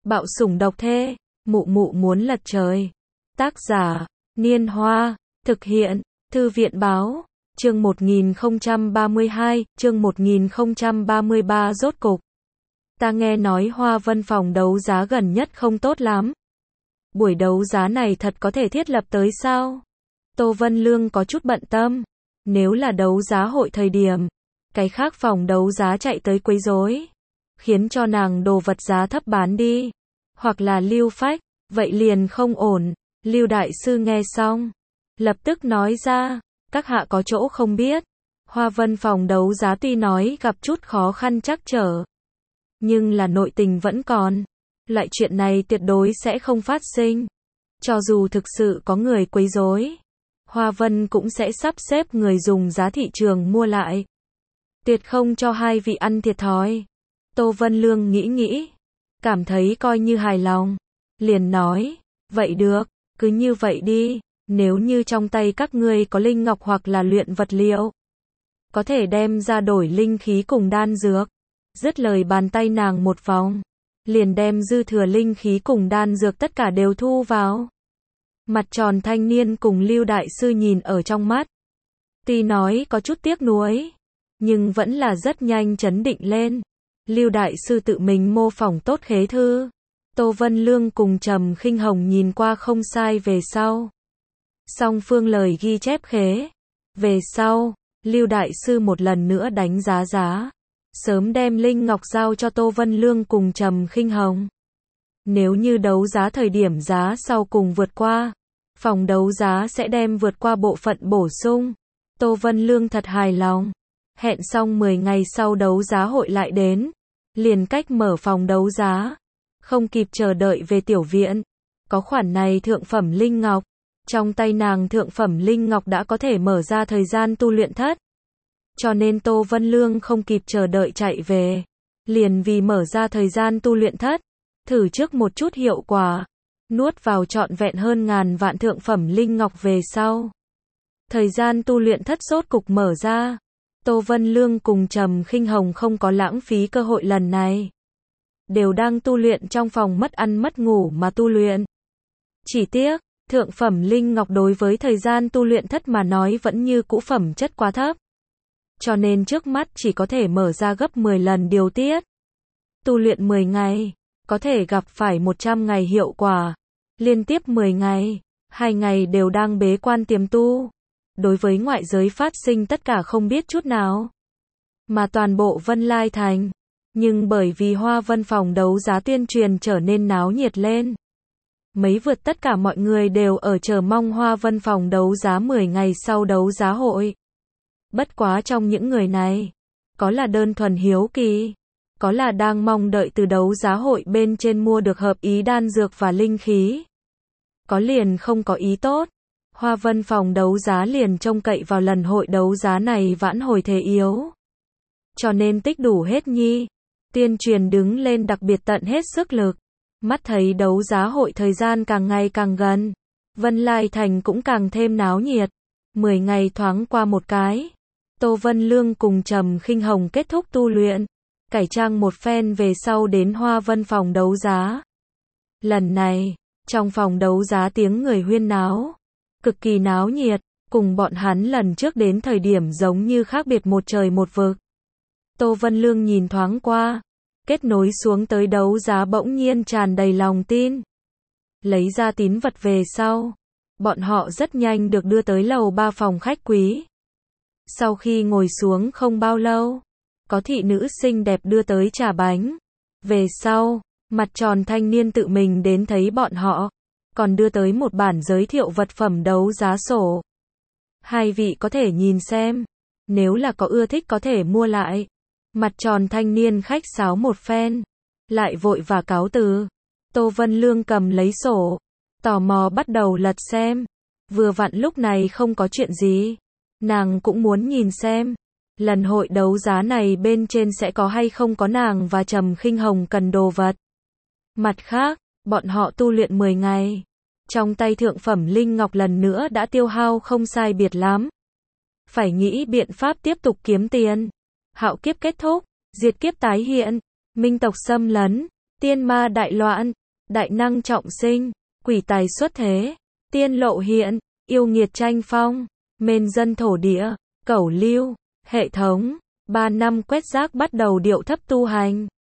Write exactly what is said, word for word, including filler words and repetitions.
Bạo sủng độc thê, mụ mụ muốn lật trời. Tác giả, Niên Hoa, thực hiện, Thư viện báo, chương một nghìn không trăm ba mươi hai, chương một nghìn không trăm ba mươi ba rốt cục. Ta nghe nói Hoa Vân phòng đấu giá gần nhất không tốt lắm. Buổi đấu giá này thật có thể thiết lập tới sao? Tô Vân Lương có chút bận tâm. Nếu là đấu giá hội thời điểm, cái khác phòng đấu giá chạy tới quấy rối, khiến cho nàng đồ vật giá thấp bán đi, hoặc là lưu phách, vậy liền không ổn. Lưu đại sư nghe xong, lập tức nói ra, các hạ có chỗ không biết. Hoa Vân phòng đấu giá tuy nói gặp chút khó khăn trắc trở, nhưng là nội tình vẫn còn. Loại chuyện này tuyệt đối sẽ không phát sinh. Cho dù thực sự có người quấy rối, Hoa Vân cũng sẽ sắp xếp người dùng giá thị trường mua lại. Tuyệt không cho hai vị ăn thiệt thòi. Tô Vân Lương nghĩ nghĩ, cảm thấy coi như hài lòng, liền nói, vậy được, cứ như vậy đi, nếu như trong tay các ngươi có linh ngọc hoặc là luyện vật liệu, có thể đem ra đổi linh khí cùng đan dược. Dứt lời bàn tay nàng một vòng, liền đem dư thừa linh khí cùng đan dược tất cả đều thu vào. Mặt tròn thanh niên cùng Lưu đại sư nhìn ở trong mắt, tuy nói có chút tiếc nuối, nhưng vẫn là rất nhanh chấn định lên. Lưu đại sư tự mình mô phỏng tốt khế thư. Tô Vân Lương cùng Trầm Khinh Hồng nhìn qua không sai về sau. Song phương lời ghi chép khế. Về sau, Lưu đại sư một lần nữa đánh giá giá, sớm đem linh ngọc giao cho Tô Vân Lương cùng Trầm Khinh Hồng. Nếu như đấu giá thời điểm giá sau cùng vượt qua, phòng đấu giá sẽ đem vượt qua bộ phận bổ sung. Tô Vân Lương thật hài lòng. Hẹn xong mười ngày sau đấu giá hội lại đến, liền cách mở phòng đấu giá, không kịp chờ đợi về tiểu viện. Có khoản này thượng phẩm linh ngọc, trong tay nàng thượng phẩm linh ngọc đã có thể mở ra thời gian tu luyện thất. Cho nên Tô Vân Lương không kịp chờ đợi chạy về, liền vì mở ra thời gian tu luyện thất, thử trước một chút hiệu quả, nuốt vào trọn vẹn hơn ngàn vạn thượng phẩm linh ngọc về sau. Thời gian tu luyện thất rốt cục mở ra. Tô Vân Lương cùng Trầm Khinh Hồng không có lãng phí cơ hội lần này, đều đang tu luyện trong phòng mất ăn mất ngủ mà tu luyện. Chỉ tiếc, thượng phẩm linh ngọc đối với thời gian tu luyện thất mà nói vẫn như cũ phẩm chất quá thấp, cho nên trước mắt chỉ có thể mở ra gấp mười lần điều tiết. Tu luyện mười ngày, có thể gặp phải một trăm ngày hiệu quả. Liên tiếp mười ngày, hai ngày đều đang bế quan tiềm tu. Đối với ngoại giới phát sinh tất cả không biết chút nào. Mà toàn bộ Vân Lai Thành, nhưng bởi vì Hoa Vân phòng đấu giá tuyên truyền trở nên náo nhiệt lên. Mấy vượt tất cả mọi người đều ở chờ mong Hoa Vân phòng đấu giá mười ngày sau đấu giá hội. Bất quá trong những người này, có là đơn thuần hiếu kỳ, có là đang mong đợi từ đấu giá hội bên trên mua được hợp ý đan dược và linh khí, có liền không có ý tốt. Hoa Vân phòng đấu giá liền trông cậy vào lần hội đấu giá này vãn hồi thế yếu, cho nên tích đủ hết nhi. Tuyên truyền đứng lên đặc biệt tận hết sức lực. Mắt thấy đấu giá hội thời gian càng ngày càng gần, Vân Lai Thành cũng càng thêm náo nhiệt. Mười ngày thoáng qua một cái, Tô Vân Lương cùng Trầm Khinh Hồng kết thúc tu luyện, cải trang một phen về sau đến Hoa Vân phòng đấu giá. Lần này, trong phòng đấu giá tiếng người huyên náo, cực kỳ náo nhiệt, cùng bọn hắn lần trước đến thời điểm giống như khác biệt một trời một vực. Tô Vân Lương nhìn thoáng qua, kết nối xuống tới đấu giá bỗng nhiên tràn đầy lòng tin. Lấy ra tín vật về sau, bọn họ rất nhanh được đưa tới lầu ba phòng khách quý. Sau khi ngồi xuống không bao lâu, có thị nữ xinh đẹp đưa tới trà bánh. Về sau, mặt tròn thanh niên tự mình đến thấy bọn họ, còn đưa tới một bản giới thiệu vật phẩm đấu giá sổ. Hai vị có thể nhìn xem, nếu là có ưa thích có thể mua lại. Mặt tròn thanh niên khách sáo một phen, lại vội và cáo từ. Tô Vân Lương cầm lấy sổ, tò mò bắt đầu lật xem. Vừa vặn lúc này không có chuyện gì, nàng cũng muốn nhìn xem, lần hội đấu giá này bên trên sẽ có hay không có nàng và Trầm Khinh Hồng cần đồ vật. Mặt khác, bọn họ tu luyện mười ngày, trong tay thượng phẩm linh ngọc lần nữa đã tiêu hao không sai biệt lắm. Phải nghĩ biện pháp tiếp tục kiếm tiền. Hạo kiếp kết thúc, diệt kiếp tái hiện, minh tộc xâm lấn, tiên ma đại loạn, đại năng trọng sinh, quỷ tài xuất thế, tiên lộ hiện, yêu nghiệt tranh phong, mên dân thổ địa, cẩu lưu, hệ thống, ba năm quét rác bắt đầu điệu thấp tu hành.